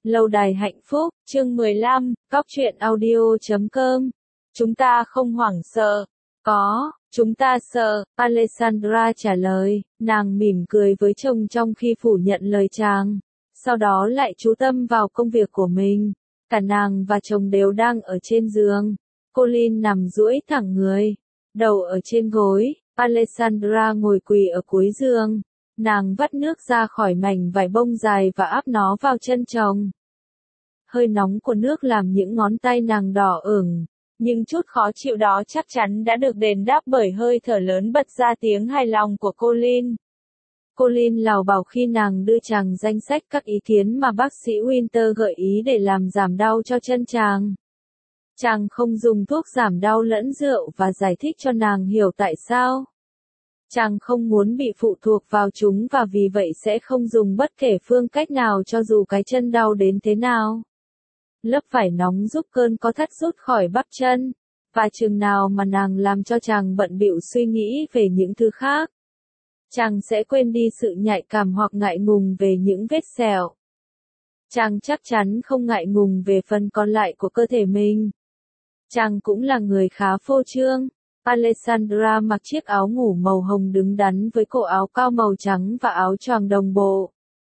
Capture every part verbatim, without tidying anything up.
Lâu đài hạnh phúc, chương mười lăm, cóc truyện audio chấm com. Chúng ta không hoảng sợ. Có, chúng ta sợ, Alessandra trả lời, nàng mỉm cười với chồng trong khi phủ nhận lời chàng. Sau đó lại chú tâm vào công việc của mình. Cả nàng và chồng đều đang ở trên giường. Colin nằm duỗi thẳng người, đầu ở trên gối, Alessandra ngồi quỳ ở cuối giường. Nàng vắt nước ra khỏi mảnh vải bông dài và áp nó vào chân chồng. Hơi nóng của nước làm những ngón tay nàng đỏ ửng, nhưng chút khó chịu đó chắc chắn đã được đền đáp bởi hơi thở lớn bật ra tiếng hài lòng của Colin. Colin lào bảo khi nàng đưa chàng danh sách các ý kiến mà bác sĩ Winter gợi ý để làm giảm đau cho chân chàng. Chàng không dùng thuốc giảm đau lẫn rượu và giải thích cho nàng hiểu tại sao. Chàng không muốn bị phụ thuộc vào chúng và vì vậy sẽ không dùng bất kể phương cách nào cho dù cái chân đau đến thế nào. Lớp vải nóng giúp cơn co thắt rút khỏi bắp chân, và chừng nào mà nàng làm cho chàng bận bịu suy nghĩ về những thứ khác, chàng sẽ quên đi sự nhạy cảm hoặc ngại ngùng về những vết sẹo. Chàng chắc chắn không ngại ngùng về phần còn lại của cơ thể mình. Chàng cũng là người khá phô trương. Alessandra mặc chiếc áo ngủ màu hồng đứng đắn với cổ áo cao màu trắng và áo choàng đồng bộ.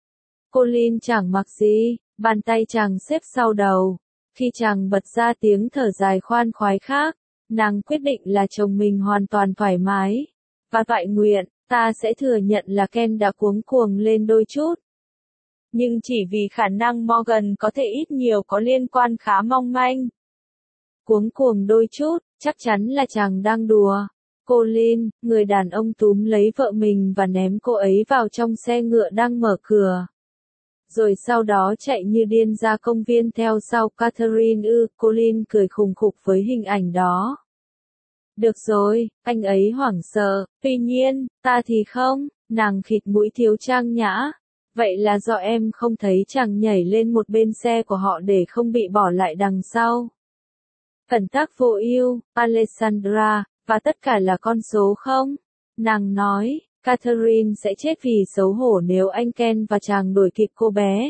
Colin chẳng mặc gì, bàn tay chàng xếp sau đầu. Khi chàng bật ra tiếng thở dài khoan khoái khác, nàng quyết định là chồng mình hoàn toàn thoải mái. Và toại nguyện, ta sẽ thừa nhận là Ken đã cuống cuồng lên đôi chút. Nhưng chỉ vì khả năng Morgan có thể ít nhiều có liên quan khá mong manh. Cuống cuồng đôi chút, chắc chắn là chàng đang đùa. Colin, người đàn ông túm lấy vợ mình và ném cô ấy vào trong xe ngựa đang mở cửa. Rồi sau đó chạy như điên ra công viên theo sau Catherine ư, Colin cười khùng khục với hình ảnh đó. Được rồi, anh ấy hoảng sợ, tuy nhiên, ta thì không, nàng khịt mũi thiếu trang nhã. Vậy là do em không thấy chàng nhảy lên một bên xe của họ để không bị bỏ lại đằng sau. Cẩn tác vô ưu, Alessandra, và tất cả là con số không? Nàng nói, Catherine sẽ chết vì xấu hổ nếu anh Ken và chàng đuổi kịp cô bé.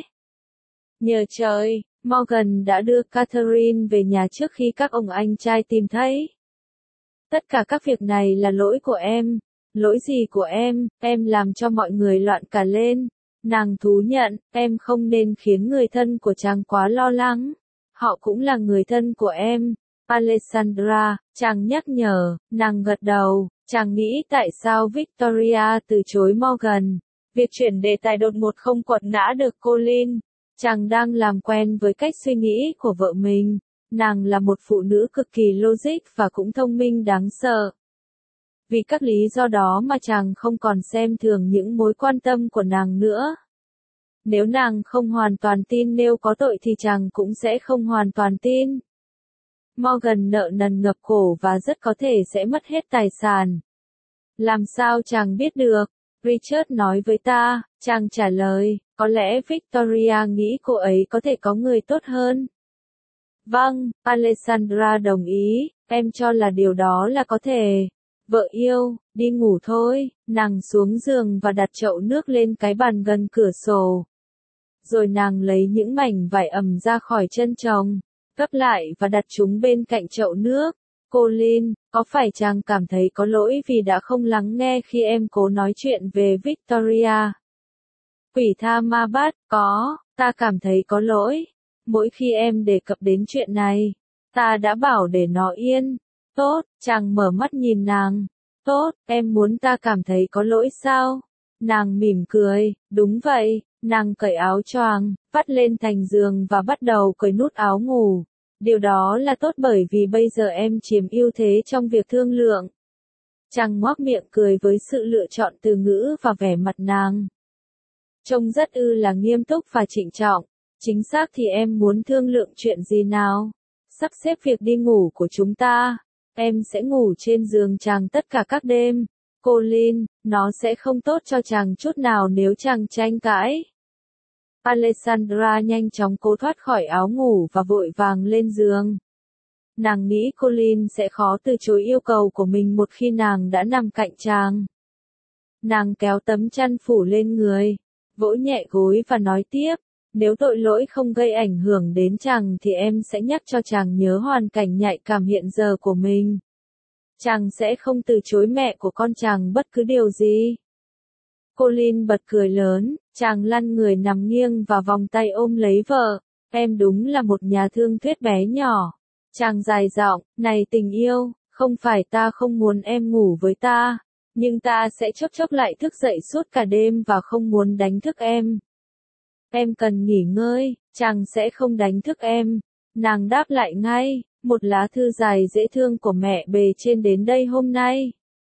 Nhờ trời, Morgan đã đưa Catherine về nhà trước khi các ông anh trai tìm thấy. Tất cả các việc này là lỗi của em. Lỗi gì của em, em làm cho mọi người loạn cả lên. Nàng thú nhận, em không nên khiến người thân của chàng quá lo lắng. Họ cũng là người thân của em. Alessandra, chàng nhắc nhở, nàng gật đầu, chàng nghĩ tại sao Victoria từ chối Morgan. Việc chuyển đề tài đột ngột không quật ngã được Colin. Chàng đang làm quen với cách suy nghĩ của vợ mình. Nàng là một phụ nữ cực kỳ logic và cũng thông minh đáng sợ. Vì các lý do đó mà chàng không còn xem thường những mối quan tâm của nàng nữa. Nếu nàng không hoàn toàn tin nếu có tội thì chàng cũng sẽ không hoàn toàn tin. Morgan nợ nần ngập khổ và rất có thể sẽ mất hết tài sản. Làm sao chàng biết được? Richard nói với ta, chàng trả lời, có lẽ Victoria nghĩ cô ấy có thể có người tốt hơn. Vâng, Alessandra đồng ý, em cho là điều đó là có thể. Vợ yêu, đi ngủ thôi, nàng xuống giường và đặt chậu nước lên cái bàn gần cửa sổ. Rồi nàng lấy những mảnh vải ẩm ra khỏi chân chồng, gấp lại và đặt chúng bên cạnh chậu nước. Colin, có phải chàng cảm thấy có lỗi vì đã không lắng nghe khi em cố nói chuyện về Victoria? Quỷ tha ma bắt, có, ta cảm thấy có lỗi. Mỗi khi em đề cập đến chuyện này, ta đã bảo để nó yên. Tốt, chàng mở mắt nhìn nàng. Tốt, em muốn ta cảm thấy có lỗi sao? Nàng mỉm cười, đúng vậy, nàng cởi áo choàng, vắt lên thành giường và bắt đầu cởi nút áo ngủ. Điều đó là tốt bởi vì bây giờ em chiếm ưu thế trong việc thương lượng. Chàng ngoác miệng cười với sự lựa chọn từ ngữ và vẻ mặt nàng. Trông rất ư là nghiêm túc và trịnh trọng. Chính xác thì em muốn thương lượng chuyện gì nào? Sắp xếp việc đi ngủ của chúng ta. Em sẽ ngủ trên giường chàng tất cả các đêm. Colin, nó sẽ không tốt cho chàng chút nào nếu chàng tranh cãi. Alessandra nhanh chóng cố thoát khỏi áo ngủ và vội vàng lên giường. Nàng nghĩ Colin sẽ khó từ chối yêu cầu của mình một khi nàng đã nằm cạnh chàng. Nàng kéo tấm chăn phủ lên người, vỗ nhẹ gối và nói tiếp, Nếu tội lỗi không gây ảnh hưởng đến chàng thì em sẽ nhắc cho chàng nhớ hoàn cảnh nhạy cảm hiện giờ của mình. Chàng sẽ không từ chối mẹ của con chàng bất cứ điều gì. Colin bật cười lớn, chàng lăn người nằm nghiêng và vòng tay ôm lấy vợ. Em đúng là một nhà thương thuyết bé nhỏ. Chàng dài giọng, này tình yêu, không phải ta không muốn em ngủ với ta, nhưng ta sẽ chốc chốc lại thức dậy suốt cả đêm và không muốn đánh thức em. Em cần nghỉ ngơi, chàng sẽ không đánh thức em. Nàng đáp lại ngay, một lá thư dài dễ thương của mẹ bề trên đến đây hôm nay.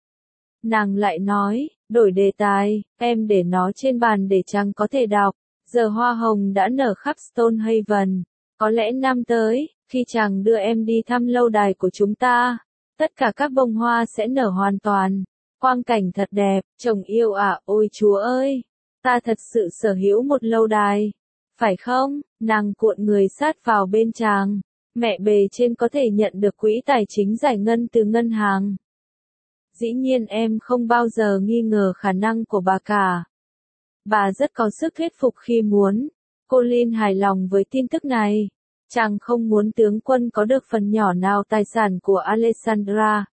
Nàng lại nói, đổi đề tài, em để nó trên bàn để chàng có thể đọc. Giờ hoa hồng đã nở khắp Stonehaven. Có lẽ năm tới, khi chàng đưa em đi thăm lâu đài của chúng ta, tất cả các bông hoa sẽ nở hoàn toàn. Quang cảnh thật đẹp, chồng yêu ạ, ôi Chúa ơi! Ta thật sự sở hữu một lâu đài. Phải không? Nàng cuộn người sát vào bên chàng. Mẹ bề trên có thể nhận được quỹ tài chính giải ngân từ ngân hàng. Dĩ nhiên em không bao giờ nghi ngờ khả năng của bà cả. Bà rất có sức thuyết phục khi muốn. Colin hài lòng với tin tức này. Chàng không muốn tướng quân có được phần nhỏ nào tài sản của Alexandra.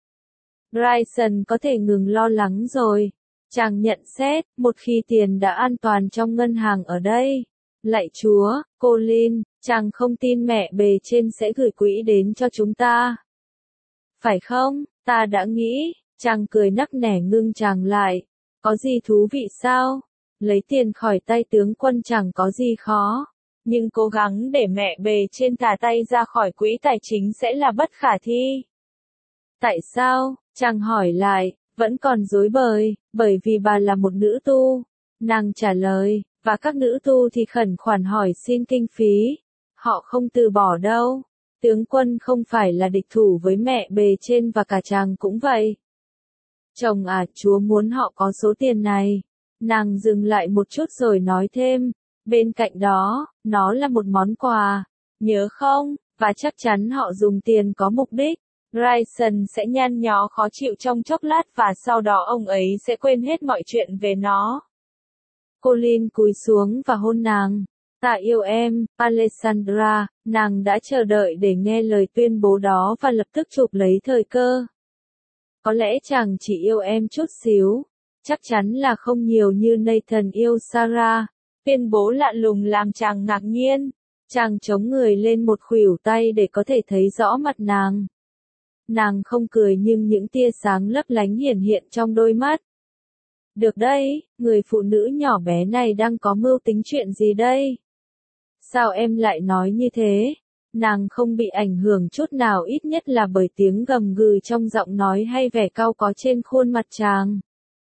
Bryson có thể ngừng lo lắng rồi. Chàng nhận xét, một khi tiền đã an toàn trong ngân hàng ở đây. Lạy Chúa, Colin, chàng không tin mẹ bề trên sẽ gửi quỹ đến cho chúng ta. Phải không, ta đã nghĩ, chàng cười nắc nẻ ngưng chàng lại. Có gì thú vị sao? Lấy tiền khỏi tay tướng quân chẳng có gì khó. Nhưng cố gắng để mẹ bề trên thả tay ra khỏi quỹ tài chính sẽ là bất khả thi. Tại sao? Chàng hỏi lại, vẫn còn rối bời, bởi vì bà là một nữ tu. Nàng trả lời, và các nữ tu thì khẩn khoản hỏi xin kinh phí. Họ không từ bỏ đâu. Tướng quân không phải là địch thủ với mẹ bề trên và cả chàng cũng vậy. Chồng à, Chúa muốn họ có số tiền này. Nàng dừng lại một chút rồi nói thêm, bên cạnh đó, nó là một món quà, nhớ không, và chắc chắn họ dùng tiền có mục đích. Bryson sẽ nhăn nhó khó chịu trong chốc lát và sau đó ông ấy sẽ quên hết mọi chuyện về nó. Colin cúi xuống và hôn nàng. Ta yêu em, Alexandra. Nàng đã chờ đợi để nghe lời tuyên bố đó và lập tức chụp lấy thời cơ. Có lẽ chàng chỉ yêu em chút xíu. Chắc chắn là không nhiều như Nathan yêu Sarah. Tuyên bố lạ lùng làm chàng ngạc nhiên. Chàng chống người lên một khuỷu tay để có thể thấy rõ mặt nàng. Nàng không cười nhưng những tia sáng lấp lánh hiển hiện trong đôi mắt. Được đây, người phụ nữ nhỏ bé này đang có mưu tính chuyện gì đây? Sao em lại nói như thế? Nàng không bị ảnh hưởng chút nào, ít nhất là bởi tiếng gầm gừ trong giọng nói hay vẻ cau có trên khuôn mặt chàng.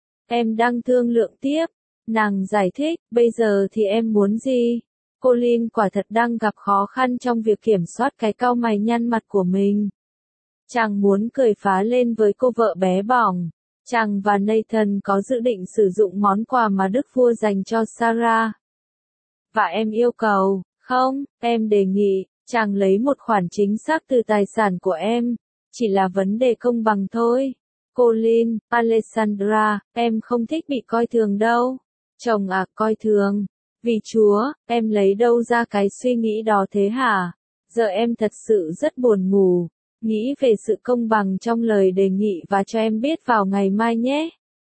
Em đang thương lượng tiếp. Nàng giải thích, bây giờ thì em muốn gì? Colin quả thật đang gặp khó khăn trong việc kiểm soát cái cau mày nhăn mặt của mình. Chàng muốn cười phá lên với cô vợ bé bỏng. Chàng và Nathan có dự định sử dụng món quà mà Đức Vua dành cho Sarah. Và em yêu cầu, không, em đề nghị, chàng lấy một khoản chính xác từ tài sản của em. Chỉ là vấn đề công bằng thôi. Colin, Alexandra, em không thích bị coi thường đâu. Chồng à, coi thường. Vì Chúa, em lấy đâu ra cái suy nghĩ đó thế hả? Giờ em thật sự rất buồn ngủ. Nghĩ về sự công bằng trong lời đề nghị và cho em biết vào ngày mai nhé.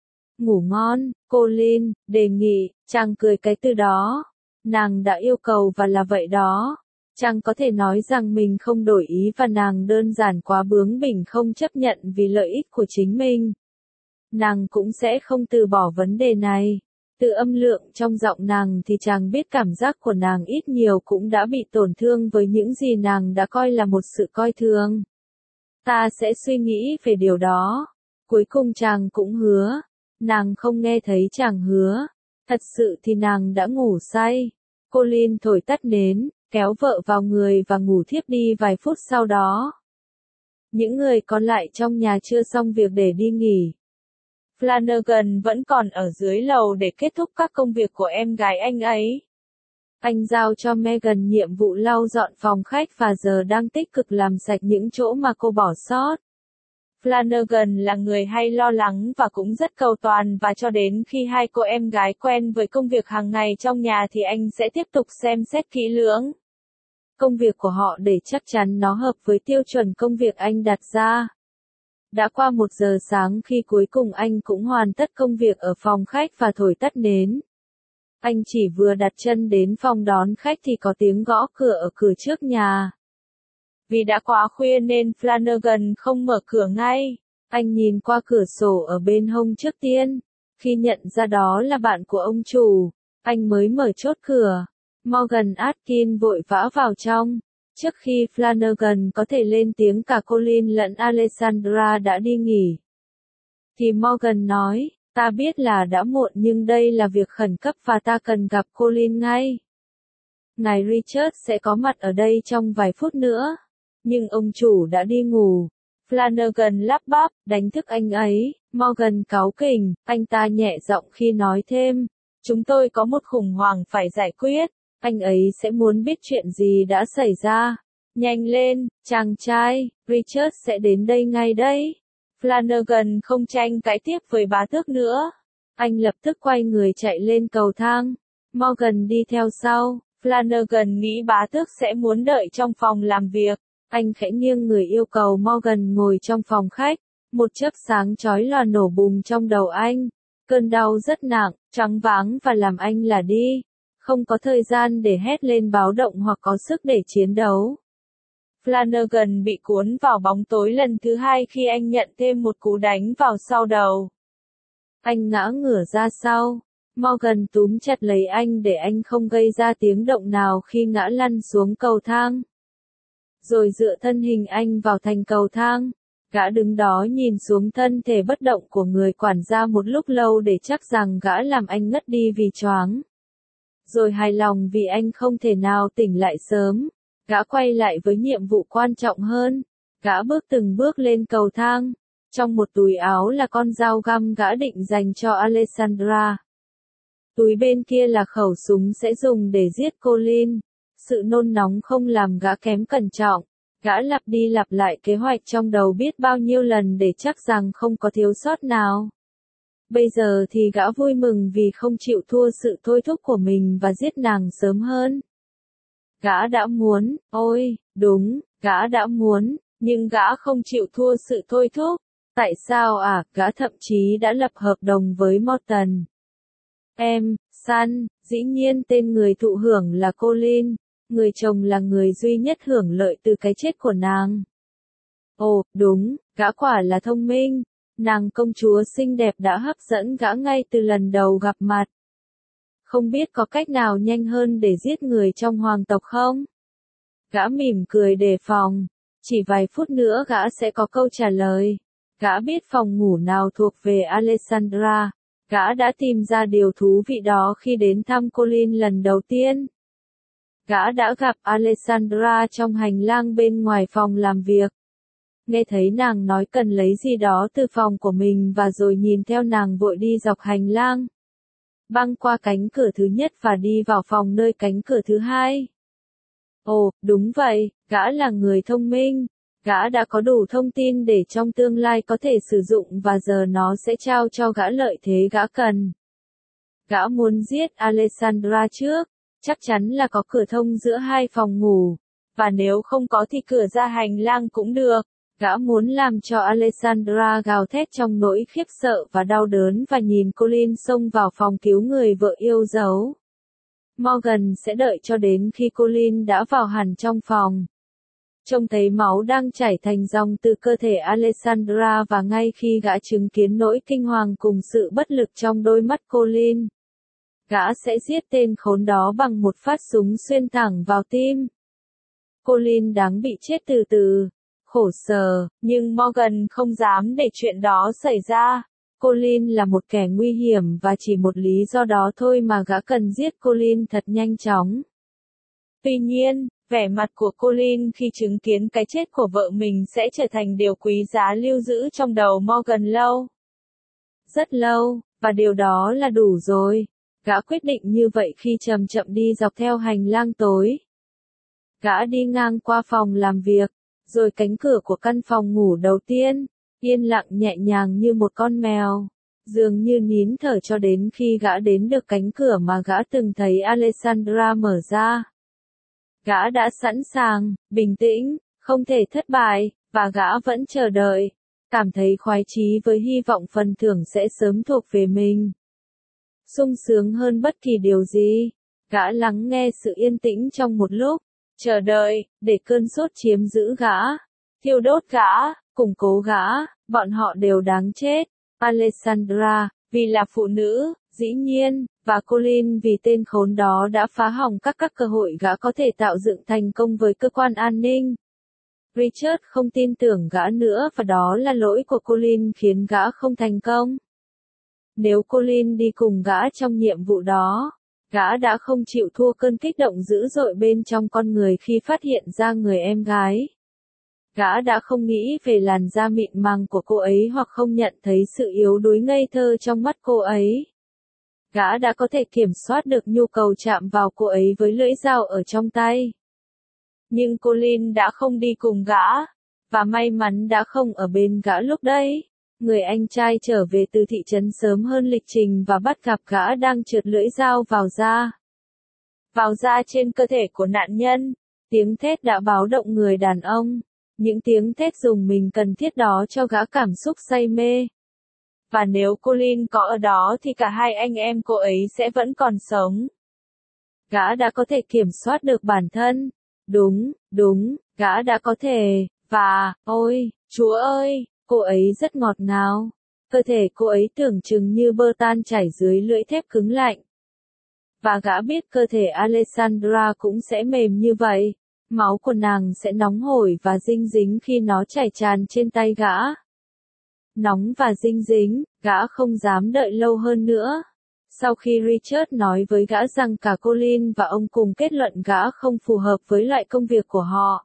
Ngủ ngon, Colin, đề nghị, chàng cười cái từ đó. Nàng đã yêu cầu và là vậy đó. Chàng có thể nói rằng mình không đổi ý và nàng đơn giản quá bướng bỉnh không chấp nhận vì lợi ích của chính mình. Nàng cũng sẽ không từ bỏ vấn đề này. Từ âm lượng trong giọng nàng thì chàng biết cảm giác của nàng ít nhiều cũng đã bị tổn thương với những gì nàng đã coi là một sự coi thường. Ta sẽ suy nghĩ về điều đó. Cuối cùng chàng cũng hứa. Nàng không nghe thấy chàng hứa. Thật sự thì nàng đã ngủ say. Colin thổi tắt nến, kéo vợ vào người và ngủ thiếp đi vài phút sau đó. Những người còn lại trong nhà chưa xong việc để đi nghỉ. Flanagan vẫn còn ở dưới lầu để kết thúc các công việc của em gái anh ấy. Anh giao cho Megan nhiệm vụ lau dọn phòng khách và giờ đang tích cực làm sạch những chỗ mà cô bỏ sót. Flanagan là người hay lo lắng và cũng rất cầu toàn và cho đến khi hai cô em gái quen với công việc hàng ngày trong nhà thì anh sẽ tiếp tục xem xét kỹ lưỡng công việc của họ để chắc chắn nó hợp với tiêu chuẩn công việc anh đặt ra. Đã qua một giờ sáng khi cuối cùng anh cũng hoàn tất công việc ở phòng khách và thổi tắt nến. Anh chỉ vừa đặt chân đến phòng đón khách thì có tiếng gõ cửa ở cửa trước nhà. Vì đã quá khuya nên Flanagan không mở cửa ngay. Anh nhìn qua cửa sổ ở bên hông trước tiên. Khi nhận ra đó là bạn của ông chủ, anh mới mở chốt cửa. Morgan Atkin vội vã vào trong. Trước khi Flanagan có thể lên tiếng cả Colin lẫn Alessandra đã đi nghỉ. Thì Morgan nói, ta biết là đã muộn nhưng đây là việc khẩn cấp và ta cần gặp Colin ngay. Ngài Richard sẽ có mặt ở đây trong vài phút nữa. Nhưng ông chủ đã đi ngủ. Flanagan lắp bắp, đánh thức anh ấy. Morgan cáu kỉnh, anh ta nhẹ giọng khi nói thêm. Chúng tôi có một khủng hoảng phải giải quyết. Anh ấy sẽ muốn biết chuyện gì đã xảy ra. Nhanh lên, chàng trai, Richard sẽ đến đây ngay đấy. Flanagan không tranh cãi tiếp với bá tước nữa. Anh lập tức quay người chạy lên cầu thang. Morgan đi theo sau. Flanagan nghĩ bá tước sẽ muốn đợi trong phòng làm việc. Anh khẽ nghiêng người yêu cầu Morgan ngồi trong phòng khách. Một chớp sáng chói lòa nổ bùng trong đầu anh. Cơn đau rất nặng, choáng váng và làm anh là đi. Không có thời gian để hét lên báo động hoặc có sức để chiến đấu. Flanagan bị cuốn vào bóng tối lần thứ hai khi anh nhận thêm một cú đánh vào sau đầu. Anh ngã ngửa ra sau. Morgan túm chặt lấy anh để anh không gây ra tiếng động nào khi ngã lăn xuống cầu thang. Rồi dựa thân hình anh vào thành cầu thang. Gã đứng đó nhìn xuống thân thể bất động của người quản gia một lúc lâu để chắc rằng gã làm anh ngất đi vì choáng. Rồi hài lòng vì anh không thể nào tỉnh lại sớm. Gã quay lại với nhiệm vụ quan trọng hơn. Gã bước từng bước lên cầu thang. Trong một túi áo là con dao găm gã định dành cho Alessandra. Túi bên kia là khẩu súng sẽ dùng để giết Colin. Sự nôn nóng không làm gã kém cẩn trọng. Gã lặp đi lặp lại kế hoạch trong đầu biết bao nhiêu lần để chắc rằng không có thiếu sót nào. Bây giờ thì gã vui mừng vì không chịu thua sự thôi thúc của mình và giết nàng sớm hơn. Gã đã muốn, ôi, đúng, gã đã muốn, nhưng gã không chịu thua sự thôi thúc. Tại sao à, gã thậm chí đã lập hợp đồng với Morton. Em, Sun, dĩ nhiên tên người thụ hưởng là Colin, người chồng là người duy nhất hưởng lợi từ cái chết của nàng. Ồ, đúng, gã quả là thông minh. Nàng công chúa xinh đẹp đã hấp dẫn gã ngay từ lần đầu gặp mặt. Không biết có cách nào nhanh hơn để giết người trong hoàng tộc không? Gã mỉm cười đề phòng. Chỉ vài phút nữa gã sẽ có câu trả lời. Gã biết phòng ngủ nào thuộc về Alessandra. Gã đã tìm ra điều thú vị đó khi đến thăm Colin lần đầu tiên. Gã đã gặp Alessandra trong hành lang bên ngoài phòng làm việc. Nghe thấy nàng nói cần lấy gì đó từ phòng của mình và rồi nhìn theo nàng vội đi dọc hành lang. Băng qua cánh cửa thứ nhất và đi vào phòng nơi cánh cửa thứ hai. Ồ, đúng vậy, gã là người thông minh. Gã đã có đủ thông tin để trong tương lai có thể sử dụng và giờ nó sẽ trao cho gã lợi thế gã cần. Gã muốn giết Alessandra trước, chắc chắn là có cửa thông giữa hai phòng ngủ, và nếu không có thì cửa ra hành lang cũng được. Gã muốn làm cho Alessandra gào thét trong nỗi khiếp sợ và đau đớn và nhìn Colin xông vào phòng cứu người vợ yêu dấu. Morgan sẽ đợi cho đến khi Colin đã vào hẳn trong phòng. Trông thấy máu đang chảy thành dòng từ cơ thể Alessandra và ngay khi gã chứng kiến nỗi kinh hoàng cùng sự bất lực trong đôi mắt Colin. Gã sẽ giết tên khốn đó bằng một phát súng xuyên thẳng vào tim. Colin đáng bị chết từ từ. Khổ sở, nhưng Morgan không dám để chuyện đó xảy ra. Colin là một kẻ nguy hiểm và chỉ một lý do đó thôi mà gã cần giết Colin thật nhanh chóng. Tuy nhiên, vẻ mặt của Colin khi chứng kiến cái chết của vợ mình sẽ trở thành điều quý giá lưu giữ trong đầu Morgan lâu. Rất lâu, và điều đó là đủ rồi. Gã quyết định như vậy khi chậm chậm đi dọc theo hành lang tối. Gã đi ngang qua phòng làm việc, rồi cánh cửa của căn phòng ngủ đầu tiên. yên lặng nhẹ nhàng như một con mèo, dường như nín thở cho đến khi gã đến được cánh cửa mà gã từng thấy Alessandra mở ra. Gã đã sẵn sàng, bình tĩnh, không thể thất bại, và gã vẫn chờ đợi, cảm thấy khoái chí với hy vọng phần thưởng sẽ sớm thuộc về mình. Sung sướng hơn bất kỳ điều gì, gã lắng nghe sự yên tĩnh trong một lúc, chờ đợi, để cơn sốt chiếm giữ gã, thiêu đốt gã, củng cố gã, bọn họ đều đáng chết. Alessandra, vì là phụ nữ, dĩ nhiên, và Colin vì tên khốn đó đã phá hỏng các các cơ hội gã có thể tạo dựng thành công với cơ quan an ninh. Richard không tin tưởng gã nữa và đó là lỗi của Colin khiến gã không thành công. Nếu Colin đi cùng gã trong nhiệm vụ đó, gã đã không chịu thua cơn kích động dữ dội bên trong con người khi phát hiện ra người em gái. Gã đã không nghĩ về làn da mịn màng của cô ấy hoặc không nhận thấy sự yếu đuối ngây thơ trong mắt cô ấy. Gã đã có thể kiểm soát được nhu cầu chạm vào cô ấy với lưỡi dao ở trong tay. Nhưng Colin đã không đi cùng gã, và may mắn đã không ở bên gã lúc đấy. Người anh trai trở về từ thị trấn sớm hơn lịch trình và bắt gặp gã đang trượt lưỡi dao vào da. Vào da trên cơ thể của nạn nhân, tiếng thét đã báo động người đàn ông. Những tiếng thét dùng mình cần thiết đó cho gã cảm xúc say mê. Và nếu Colin có ở đó thì cả hai anh em cô ấy sẽ vẫn còn sống. Gã đã có thể kiểm soát được bản thân. Đúng, đúng, gã đã có thể, và, ôi, Chúa ơi, cô ấy rất ngọt ngào. Cơ thể cô ấy tưởng chừng như bơ tan chảy dưới lưỡi thép cứng lạnh. Và gã biết cơ thể Alessandra cũng sẽ mềm như vậy. Máu của nàng sẽ nóng hổi và dinh dính khi nó chảy tràn trên tay gã. Nóng và dinh dính, gã không dám đợi lâu hơn nữa. Sau khi Richard nói với gã rằng cả Colin và ông cùng kết luận gã không phù hợp với loại công việc của họ,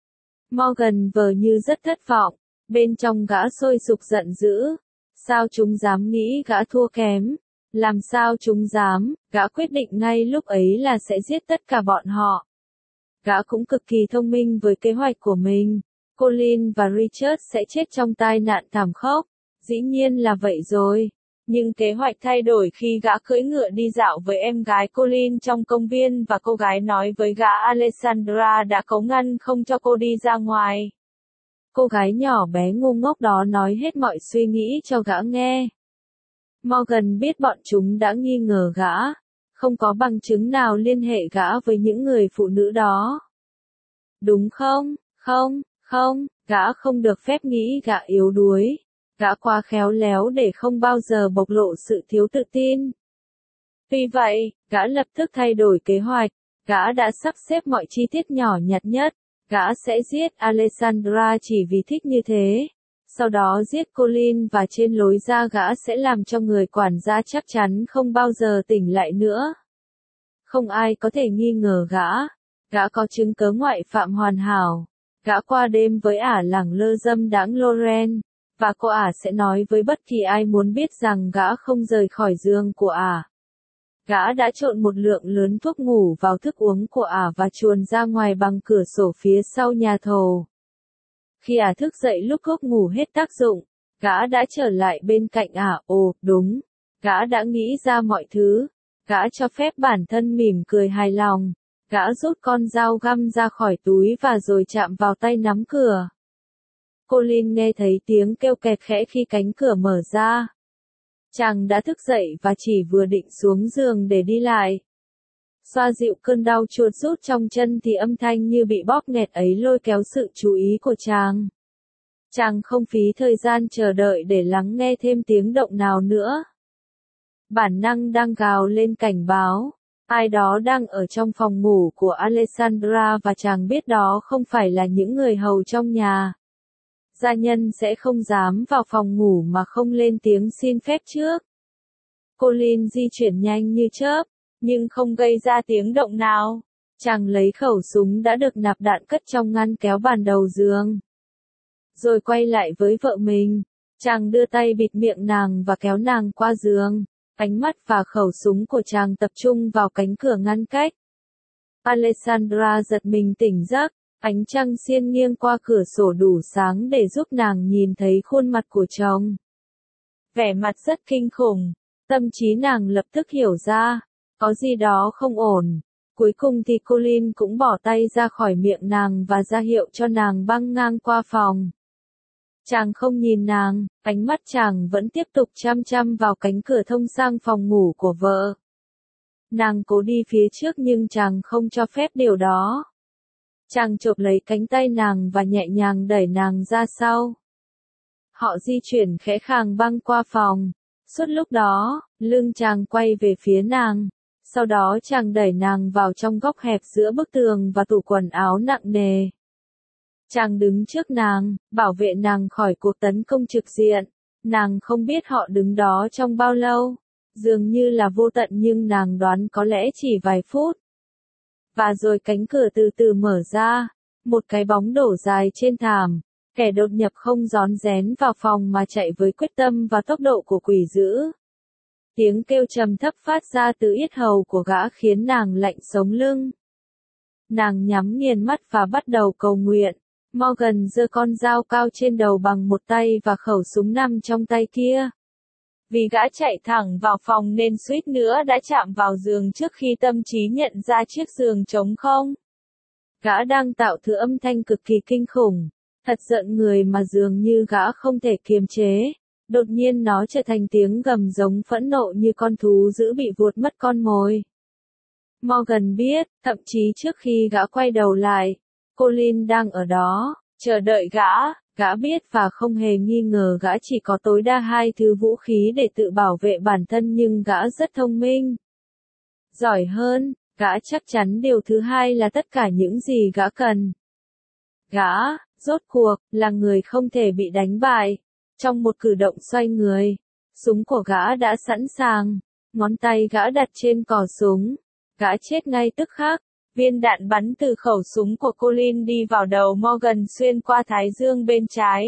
Morgan vờ như rất thất vọng, bên trong gã sôi sục giận dữ. Sao chúng dám nghĩ gã thua kém? Làm sao chúng dám? Gã quyết định ngay lúc ấy là sẽ giết tất cả bọn họ. Gã cũng cực kỳ thông minh với kế hoạch của mình. Colin và Richard sẽ chết trong tai nạn thảm khốc. Dĩ nhiên là vậy rồi. Nhưng kế hoạch thay đổi khi gã cưỡi ngựa đi dạo với em gái Colin trong công viên và cô gái nói với gã Alessandra đã cấu ngăn không cho cô đi ra ngoài. Cô gái nhỏ bé ngu ngốc đó nói hết mọi suy nghĩ cho gã nghe. Morgan biết bọn chúng đã nghi ngờ gã. Không có bằng chứng nào liên hệ gã với những người phụ nữ đó. Đúng không? Không, không, gã không được phép nghĩ gã yếu đuối. Gã quá khéo léo để không bao giờ bộc lộ sự thiếu tự tin. Vì vậy, gã lập tức thay đổi kế hoạch. Gã đã sắp xếp mọi chi tiết nhỏ nhặt nhất. Gã sẽ giết Alessandra chỉ vì thích như thế. Sau đó giết Colin và trên lối ra gã sẽ làm cho người quản gia chắc chắn không bao giờ tỉnh lại nữa. Không ai có thể nghi ngờ gã. Gã có chứng cớ ngoại phạm hoàn hảo. Gã qua đêm với ả lẳng lơ dâm đãng Loren. Và cô ả sẽ nói với bất kỳ ai muốn biết rằng gã không rời khỏi giường của ả. Gã đã trộn một lượng lớn thuốc ngủ vào thức uống của ả và chuồn ra ngoài bằng cửa sổ phía sau nhà thầu. Khi ả thức dậy lúc thuốc ngủ hết tác dụng, gã đã trở lại bên cạnh ả. Ồ, đúng. Gã đã nghĩ ra mọi thứ. Gã cho phép bản thân mỉm cười hài lòng. Gã rút con dao găm ra khỏi túi và rồi chạm vào tay nắm cửa. Colin nghe thấy tiếng kêu kẹt khẽ khi cánh cửa mở ra. Chàng đã thức dậy và chỉ vừa định xuống giường để đi lại. Xoa dịu cơn đau chuột rút trong chân thì âm thanh như bị bóp nghẹt ấy lôi kéo sự chú ý của chàng. Chàng không phí thời gian chờ đợi để lắng nghe thêm tiếng động nào nữa. Bản năng đang gào lên cảnh báo. Ai đó đang ở trong phòng ngủ của Alessandra và chàng biết đó không phải là những người hầu trong nhà. Gia nhân sẽ không dám vào phòng ngủ mà không lên tiếng xin phép trước. Colin di chuyển nhanh như chớp, nhưng không gây ra tiếng động nào. Chàng lấy khẩu súng đã được nạp đạn cất trong ngăn kéo bàn đầu giường. Rồi quay lại với vợ mình. Chàng đưa tay bịt miệng nàng và kéo nàng qua giường. Ánh mắt và khẩu súng của chàng tập trung vào cánh cửa ngăn cách. Alessandra giật mình tỉnh giấc. Ánh trăng xiên nghiêng qua cửa sổ đủ sáng để giúp nàng nhìn thấy khuôn mặt của chồng. Vẻ mặt rất kinh khủng, tâm trí nàng lập tức hiểu ra, có gì đó không ổn. Cuối cùng thì Colin cũng bỏ tay ra khỏi miệng nàng và ra hiệu cho nàng băng ngang qua phòng. Chàng không nhìn nàng, ánh mắt chàng vẫn tiếp tục chăm chăm vào cánh cửa thông sang phòng ngủ của vợ. Nàng cố đi phía trước nhưng chàng không cho phép điều đó. Chàng chộp lấy cánh tay nàng và nhẹ nhàng đẩy nàng ra sau. Họ di chuyển khẽ khàng băng qua phòng. Suốt lúc đó, lưng chàng quay về phía nàng. Sau đó chàng đẩy nàng vào trong góc hẹp giữa bức tường và tủ quần áo nặng nề. Chàng đứng trước nàng, bảo vệ nàng khỏi cuộc tấn công trực diện. Nàng không biết họ đứng đó trong bao lâu. Dường như là vô tận nhưng nàng đoán có lẽ chỉ vài phút. Và rồi cánh cửa từ từ mở ra. Một cái bóng đổ dài trên thảm. Kẻ đột nhập không rón rén vào phòng mà chạy với quyết tâm và tốc độ của quỷ dữ. Tiếng kêu trầm thấp phát ra từ yết hầu của gã khiến nàng lạnh sống lưng. Nàng nhắm nghiền mắt và bắt đầu cầu nguyện. Morgan giơ con dao cao trên đầu bằng một tay và khẩu súng nằm trong tay kia. Vì gã chạy thẳng vào phòng nên suýt nữa đã chạm vào giường trước khi tâm trí nhận ra chiếc giường trống không. Gã đang tạo thứ âm thanh cực kỳ kinh khủng. Thật giận người mà dường như gã không thể kiềm chế. Đột nhiên nó trở thành tiếng gầm giống phẫn nộ như con thú dữ bị vuột mất con mồi. Morgan biết, thậm chí trước khi gã quay đầu lại, Colin đang ở đó, chờ đợi gã. Gã biết và không hề nghi ngờ gã chỉ có tối đa hai thứ vũ khí để tự bảo vệ bản thân nhưng gã rất thông minh. Giỏi hơn, gã chắc chắn điều thứ hai là tất cả những gì gã cần. Gã, rốt cuộc, là người không thể bị đánh bại. Trong một cử động xoay người, súng của gã đã sẵn sàng, ngón tay gã đặt trên cò súng. Gã chết ngay tức khắc. Viên đạn bắn từ khẩu súng của Colin đi vào đầu Morgan xuyên qua thái dương bên trái.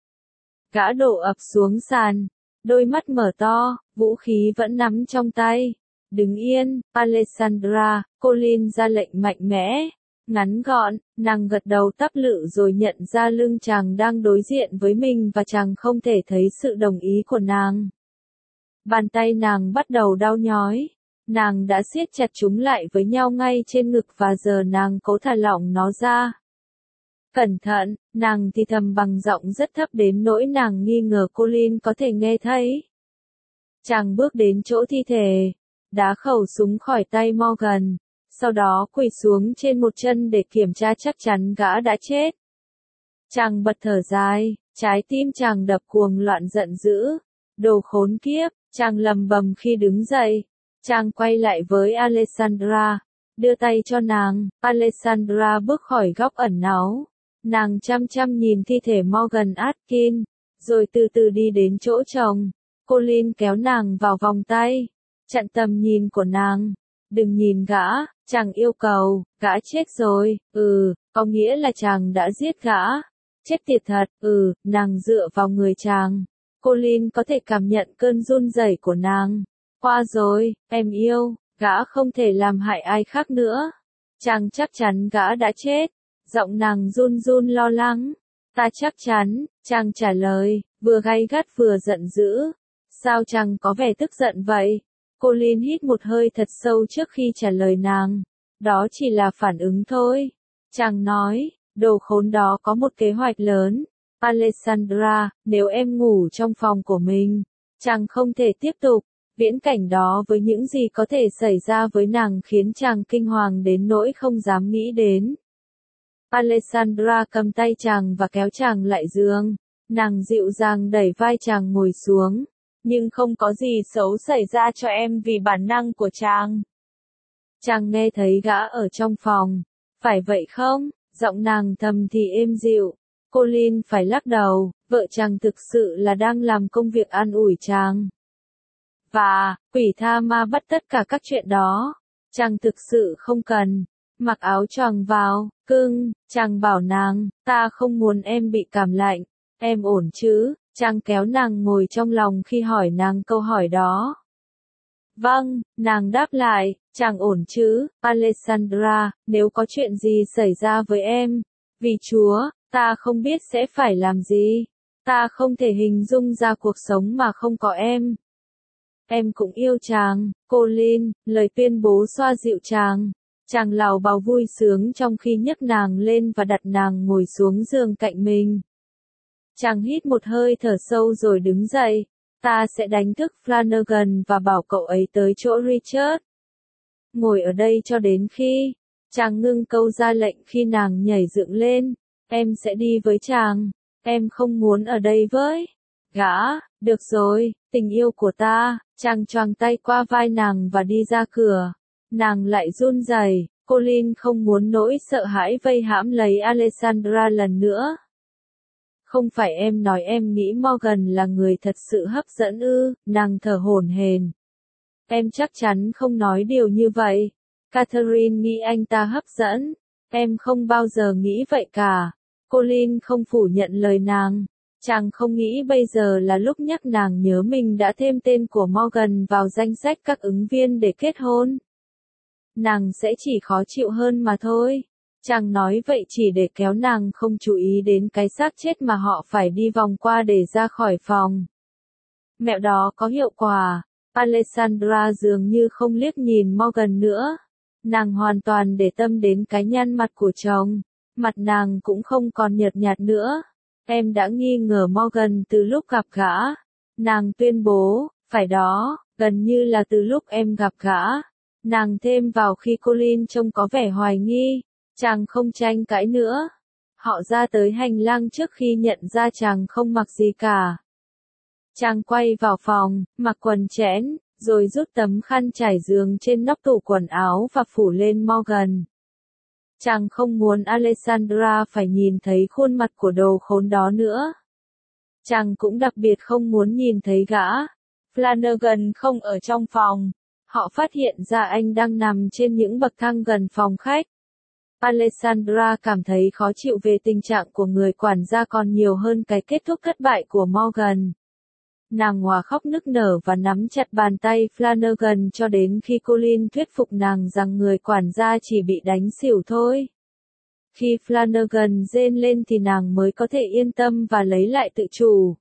Gã đổ ập xuống sàn, đôi mắt mở to, vũ khí vẫn nắm trong tay. Đứng yên, Alessandra, Colin ra lệnh mạnh mẽ. Ngắn gọn, nàng gật đầu tắp lự rồi nhận ra lưng chàng đang đối diện với mình và chàng không thể thấy sự đồng ý của nàng. Bàn tay nàng bắt đầu đau nhói. Nàng đã siết chặt chúng lại với nhau ngay trên ngực và giờ nàng cố thả lỏng nó ra. Cẩn thận, nàng thì thầm bằng giọng rất thấp đến nỗi nàng nghi ngờ Colin có thể nghe thấy. Chàng bước đến chỗ thi thể, đá khẩu súng khỏi tay Morgan, sau đó quỳ xuống trên một chân để kiểm tra chắc chắn gã đã chết. Chàng bật thở dài, trái tim chàng đập cuồng loạn giận dữ. Đồ khốn kiếp, chàng lầm bầm khi đứng dậy. Chàng quay lại với Alessandra, đưa tay cho nàng. Alessandra bước khỏi góc ẩn náu. Nàng chăm chăm nhìn thi thể Morgan Atkin, rồi từ từ đi đến chỗ chồng. Colin kéo nàng vào vòng tay, chặn tầm nhìn của nàng. Đừng nhìn gã, chàng yêu cầu, gã chết rồi, ừ, có nghĩa là chàng đã giết gã. Chết tiệt thật, ừ, nàng dựa vào người chàng. Colin có thể cảm nhận cơn run rẩy của nàng. Qua rồi, em yêu, gã không thể làm hại ai khác nữa. Chàng chắc chắn gã đã chết. Giọng nàng run run lo lắng. Ta chắc chắn, chàng trả lời, vừa gay gắt vừa giận dữ. Sao chàng có vẻ tức giận vậy? Colin hít một hơi thật sâu trước khi trả lời nàng. Đó chỉ là phản ứng thôi. Chàng nói, đồ khốn đó có một kế hoạch lớn. Alessandra, nếu em ngủ trong phòng của mình, chàng không thể tiếp tục. Viễn cảnh đó với những gì có thể xảy ra với nàng khiến chàng kinh hoàng đến nỗi không dám nghĩ đến. Alessandra cầm tay chàng và kéo chàng lại giường. Nàng dịu dàng đẩy vai chàng ngồi xuống. Nhưng không có gì xấu xảy ra cho em vì bản năng của chàng. Chàng nghe thấy gã ở trong phòng. Phải vậy không? Giọng nàng thầm thì êm dịu. Colin phải lắc đầu, vợ chàng thực sự là đang làm công việc an ủi chàng. Và, quỷ tha ma bắt tất cả các chuyện đó. Chàng thực sự không cần. Mặc áo choàng vào, cưng, chàng bảo nàng, ta không muốn em bị cảm lạnh. Em ổn chứ? Chàng kéo nàng ngồi trong lòng khi hỏi nàng câu hỏi đó. Vâng, nàng đáp lại, chàng ổn chứ, Alessandra, nếu có chuyện gì xảy ra với em, Vì Chúa, ta không biết sẽ phải làm gì. Ta không thể hình dung ra cuộc sống mà không có em. Em cũng yêu chàng, Colin, lời tuyên bố xoa dịu chàng. Chàng lào bào vui sướng trong khi nhấc nàng lên và đặt nàng ngồi xuống giường cạnh mình. Chàng hít một hơi thở sâu rồi đứng dậy. Ta sẽ đánh thức Flanagan và bảo cậu ấy tới chỗ Richard. Ngồi ở đây cho đến khi... Chàng ngưng câu ra lệnh khi nàng nhảy dựng lên. Em sẽ đi với chàng. Em không muốn ở đây với gã. Được rồi, tình yêu của ta. Chàng choàng tay qua vai nàng và đi ra cửa. Nàng lại run rẩy. Colin không muốn nỗi sợ hãi vây hãm lấy Alexandra lần nữa. Không phải em nói em nghĩ Morgan là người thật sự hấp dẫn ư? Nàng thở hổn hển. Em chắc chắn không nói điều như vậy. Catherine nghĩ anh ta hấp dẫn. Em không bao giờ nghĩ vậy cả. Colin không phủ nhận lời nàng. Chàng không nghĩ bây giờ là lúc nhắc nàng nhớ mình đã thêm tên của Morgan vào danh sách các ứng viên để kết hôn. Nàng sẽ chỉ khó chịu hơn mà thôi. Chàng nói vậy chỉ để kéo nàng không chú ý đến cái xác chết mà họ phải đi vòng qua để ra khỏi phòng. Mẹo đó có hiệu quả. Alexandra dường như không liếc nhìn Morgan nữa. Nàng hoàn toàn để tâm đến cái nhăn mặt của chồng. Mặt nàng cũng không còn nhợt nhạt nữa. Em đã nghi ngờ Morgan từ lúc gặp gã. Nàng tuyên bố, phải đó, gần như là từ lúc em gặp gã. Nàng thêm vào khi Colin trông có vẻ hoài nghi. Chàng không tranh cãi nữa. Họ ra tới hành lang trước khi nhận ra chàng không mặc gì cả. Chàng quay vào phòng, mặc quần chẽn, rồi rút tấm khăn trải giường trên nóc tủ quần áo và phủ lên Morgan. Chàng không muốn Alexandra phải nhìn thấy khuôn mặt của đồ khốn đó nữa. Chàng cũng đặc biệt không muốn nhìn thấy gã. Flanagan không ở trong phòng. Họ phát hiện ra anh đang nằm trên những bậc thang gần phòng khách. Alexandra cảm thấy khó chịu về tình trạng của người quản gia còn nhiều hơn cái kết thúc thất bại của Morgan. Nàng hòa khóc nức nở và nắm chặt bàn tay Flanagan cho đến khi Colin thuyết phục nàng rằng người quản gia chỉ bị đánh xỉu thôi. Khi Flanagan rên lên thì nàng mới có thể yên tâm và lấy lại tự chủ.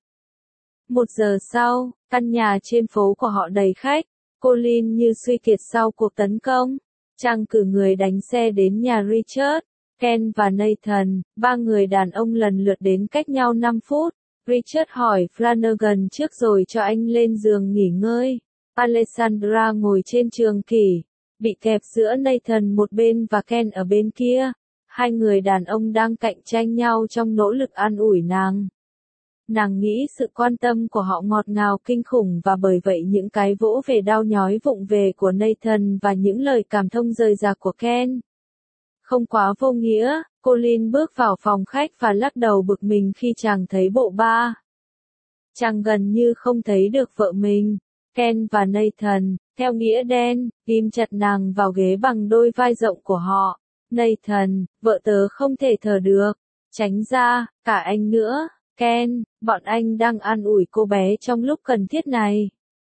Một giờ sau, căn nhà trên phố của họ đầy khách. Colin như suy kiệt sau cuộc tấn công. Chàng cử người đánh xe đến nhà Richard, Ken và Nathan. Ba người đàn ông lần lượt đến cách nhau năm phút. Richard hỏi Flanagan trước rồi cho anh lên giường nghỉ ngơi. Alexandra ngồi trên trường kỷ, bị kẹp giữa Nathan một bên và Ken ở bên kia. Hai người đàn ông đang cạnh tranh nhau trong nỗ lực an ủi nàng. Nàng nghĩ sự quan tâm của họ ngọt ngào kinh khủng và bởi vậy những cái vỗ về đau nhói vụng về của Nathan và những lời cảm thông rời rạc của Ken không quá vô nghĩa. Colin bước vào phòng khách và lắc đầu bực mình khi chàng thấy bộ ba. Chàng gần như không thấy được vợ mình. Ken và Nathan, theo nghĩa đen, ghim chặt nàng vào ghế bằng đôi vai rộng của họ. Nathan, vợ tớ không thể thở được. Tránh ra, cả anh nữa. Ken, bọn anh đang an ủi cô bé trong lúc cần thiết này.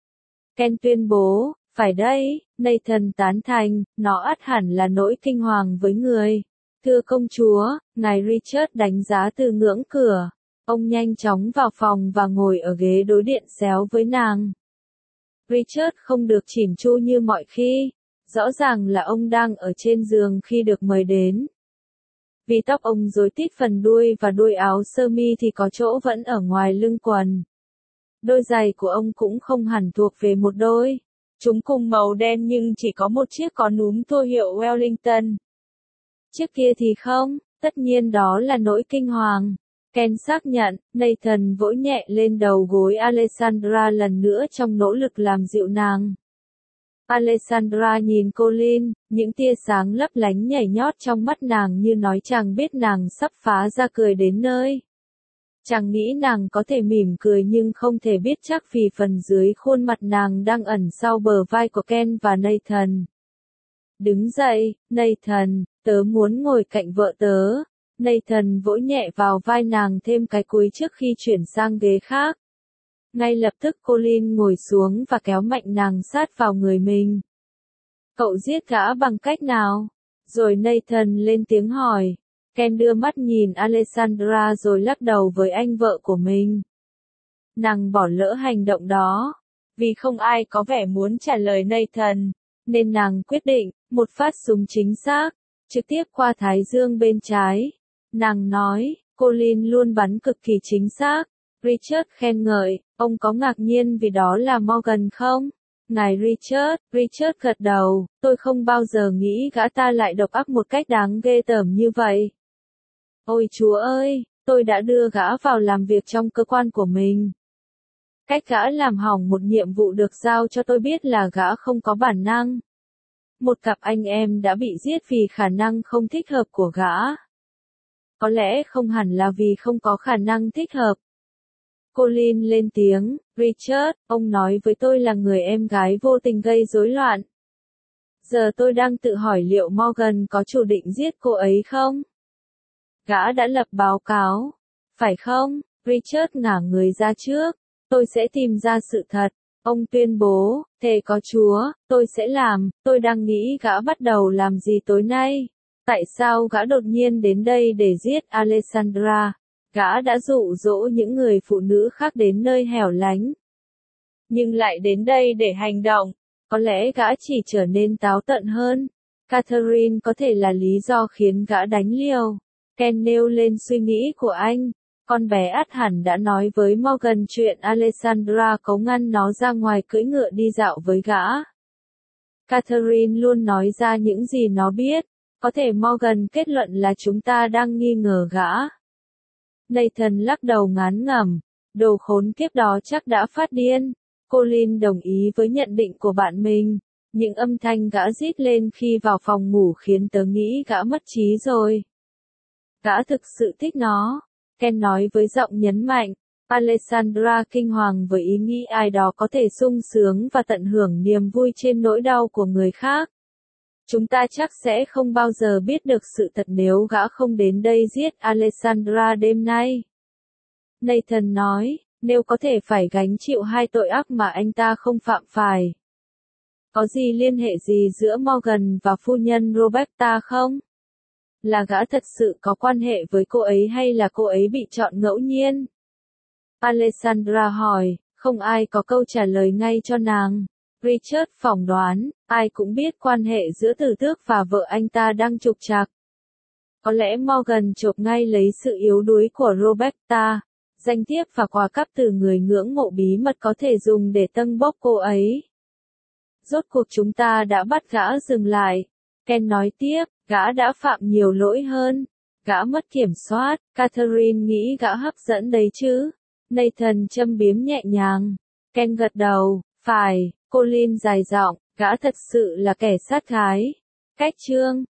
Ken tuyên bố, phải đây. Nathan tán thành, nó ắt hẳn là nỗi kinh hoàng với người. Thưa công chúa, ngài Richard đánh giá từ ngưỡng cửa. Ông nhanh chóng vào phòng và ngồi ở ghế đối diện xéo với nàng. Richard không được chỉn chu như mọi khi. Rõ ràng là ông đang ở trên giường khi được mời đến. Vì tóc ông rối tít phần đuôi và đuôi áo sơ mi thì có chỗ vẫn ở ngoài lưng quần. Đôi giày của ông cũng không hẳn thuộc về một đôi. Chúng cùng màu đen nhưng chỉ có một chiếc có núm thô hiệu Wellington. Chiếc kia thì không, tất nhiên đó là nỗi kinh hoàng. Ken xác nhận. Nathan vỗ nhẹ lên đầu gối Alexandra lần nữa trong nỗ lực làm dịu nàng. Alexandra nhìn Colin, những tia sáng lấp lánh nhảy nhót trong mắt nàng như nói chàng biết nàng sắp phá ra cười đến nơi. Chàng nghĩ nàng có thể mỉm cười nhưng không thể biết chắc vì phần dưới khuôn mặt nàng đang ẩn sau bờ vai của Ken và Nathan. Đứng dậy, Nathan, tớ muốn ngồi cạnh vợ tớ. Nathan vỗ nhẹ vào vai nàng thêm cái cúi trước khi chuyển sang ghế khác. Ngay lập tức Colin ngồi xuống và kéo mạnh nàng sát vào người mình. Cậu giết gã bằng cách nào? Rồi Nathan lên tiếng hỏi. Ken đưa mắt nhìn Alexandra rồi lắc đầu với anh vợ của mình. Nàng bỏ lỡ hành động đó. Vì không ai có vẻ muốn trả lời Nathan, nên nàng quyết định, một phát súng chính xác, trực tiếp qua thái dương bên trái. Nàng nói, Colin luôn bắn cực kỳ chính xác. Richard khen ngợi, ông có ngạc nhiên vì đó là Morgan không? Ngài Richard, Richard gật đầu, tôi không bao giờ nghĩ gã ta lại độc ác một cách đáng ghê tởm như vậy. Ôi Chúa ơi, tôi đã đưa gã vào làm việc trong cơ quan của mình. Cách gã làm hỏng một nhiệm vụ được giao cho tôi biết là gã không có bản năng. Một cặp anh em đã bị giết vì khả năng không thích hợp của gã. Có lẽ không hẳn là vì không có khả năng thích hợp. Colin lên tiếng, Richard, ông nói với tôi là người em gái vô tình gây rối loạn. Giờ tôi đang tự hỏi liệu Morgan có chủ định giết cô ấy không? Gã đã lập báo cáo. Phải không? Richard ngả người ra trước. Tôi sẽ tìm ra sự thật. Ông tuyên bố, thề có Chúa, tôi sẽ làm, tôi đang nghĩ gã bắt đầu làm gì tối nay. Tại sao gã đột nhiên đến đây để giết Alexandra? Gã đã dụ dỗ những người phụ nữ khác đến nơi hẻo lánh. Nhưng lại đến đây để hành động. Có lẽ gã chỉ trở nên táo tợn hơn. Catherine có thể là lý do khiến gã đánh liều. Ken nêu lên suy nghĩ của anh. Con bé ắt hẳn đã nói với Morgan chuyện Alexandra cấu ngăn nó ra ngoài cưỡi ngựa đi dạo với gã. Catherine luôn nói ra những gì nó biết. Có thể Morgan kết luận là chúng ta đang nghi ngờ gã. Nathan lắc đầu ngán ngẩm. Đồ khốn kiếp đó chắc đã phát điên. Colin đồng ý với nhận định của bạn mình. Những âm thanh gã rít lên khi vào phòng ngủ khiến tớ nghĩ gã mất trí rồi. Gã thực sự thích nó. Ken nói với giọng nhấn mạnh. Alexandra kinh hoàng với ý nghĩ ai đó có thể sung sướng và tận hưởng niềm vui trên nỗi đau của người khác. Chúng ta chắc sẽ không bao giờ biết được sự thật nếu gã không đến đây giết Alexandra đêm nay. Nathan nói, nếu có thể phải gánh chịu hai tội ác mà anh ta không phạm phải. Có gì liên hệ gì giữa Morgan và phu nhân Roberta không? Là gã thật sự có quan hệ với cô ấy hay là cô ấy bị chọn ngẫu nhiên? Alexandra hỏi, không ai có câu trả lời ngay cho nàng. Richard phỏng đoán, ai cũng biết quan hệ giữa tử tước và vợ anh ta đang trục trặc. Có lẽ Morgan chộp ngay lấy sự yếu đuối của Roberta, danh thiếp và quà cáp từ người ngưỡng mộ bí mật có thể dùng để tâng bốc cô ấy. Rốt cuộc chúng ta đã bắt gã dừng lại. Ken nói tiếp, gã đã phạm nhiều lỗi hơn. Gã mất kiểm soát, Catherine nghĩ gã hấp dẫn đấy chứ. Nathan châm biếm nhẹ nhàng. Ken gật đầu, phải, Colin dài giọng, gã thật sự là kẻ sát gái. Cách chương